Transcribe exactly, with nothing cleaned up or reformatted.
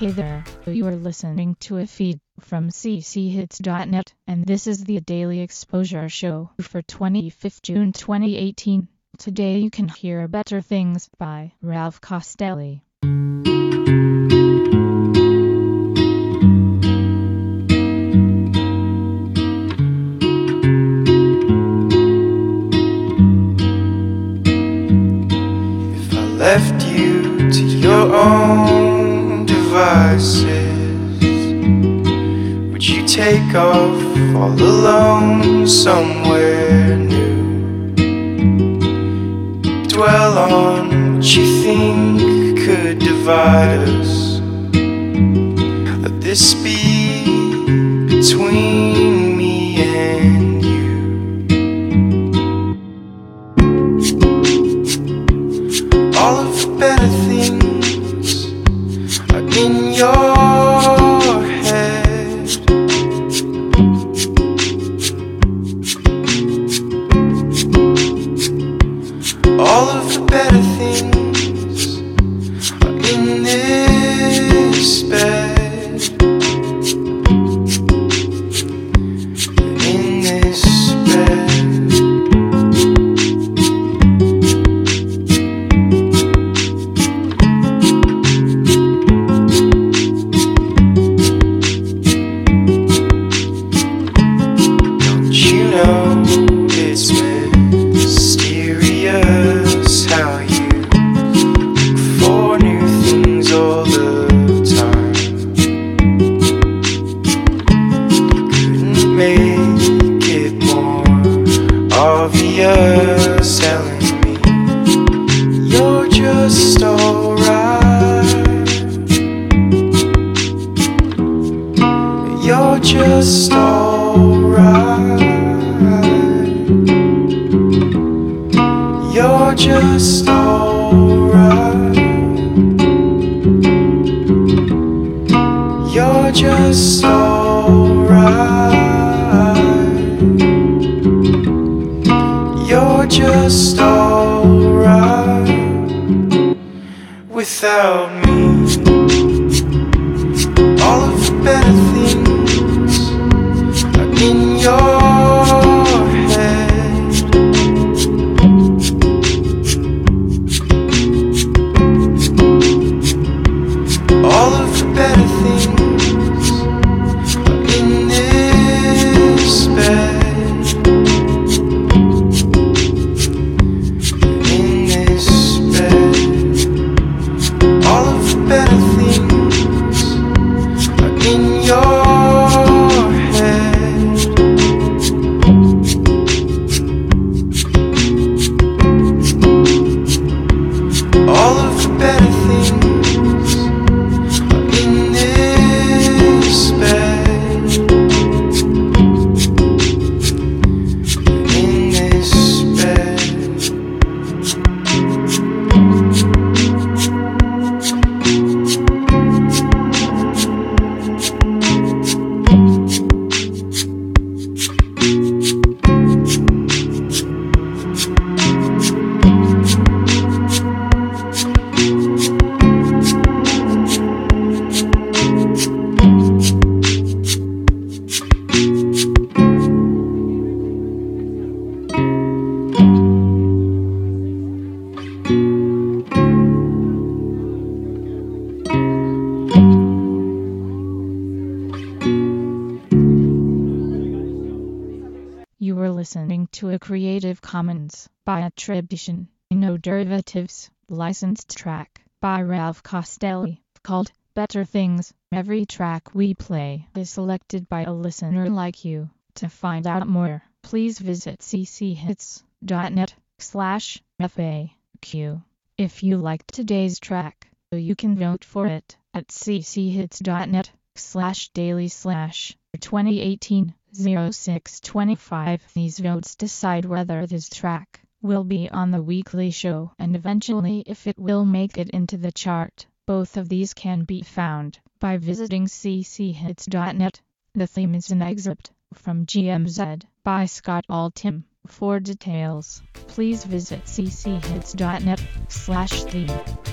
Hey there, you are listening to a feed from c c hits dot net, and this is the Daily Exposure Show for twenty-fifth of June twenty eighteen. Today you can hear Better Things by Ralph Costelli. If I left you to your own devices, would you take off all alone somewhere new? Dwell on what you think could divide us. Let this be between me and you. All of the better things are in your head. All of the better things are in this bed. In this bed. It's mysterious how you look for new things all the time. Couldn't make it more obvious, telling me you're just alright. You're just alright. You're just alright. You're just alright. You're just alright without me. All of the better things are in your all of the better things are in this bed. In this bed. All of the better things are in your head. All of the better things You were listening to a Creative Commons by attribution, no derivatives, licensed track by Ralph Costelli, called Better Things. Every track we play is selected by a listener like you. To find out more, please visit c c hits dot net slash F A Q. If you liked today's track, you can vote for it at c c hits dot net slash daily slash twenty eighteen oh six twenty-five. These votes decide whether this track will be on the weekly show and eventually if it will make it into the chart. Both of these can be found by visiting c c hits dot net. The theme is an excerpt from G M Z by Scott Altham. For details, please visit c c hits dot net slash theme.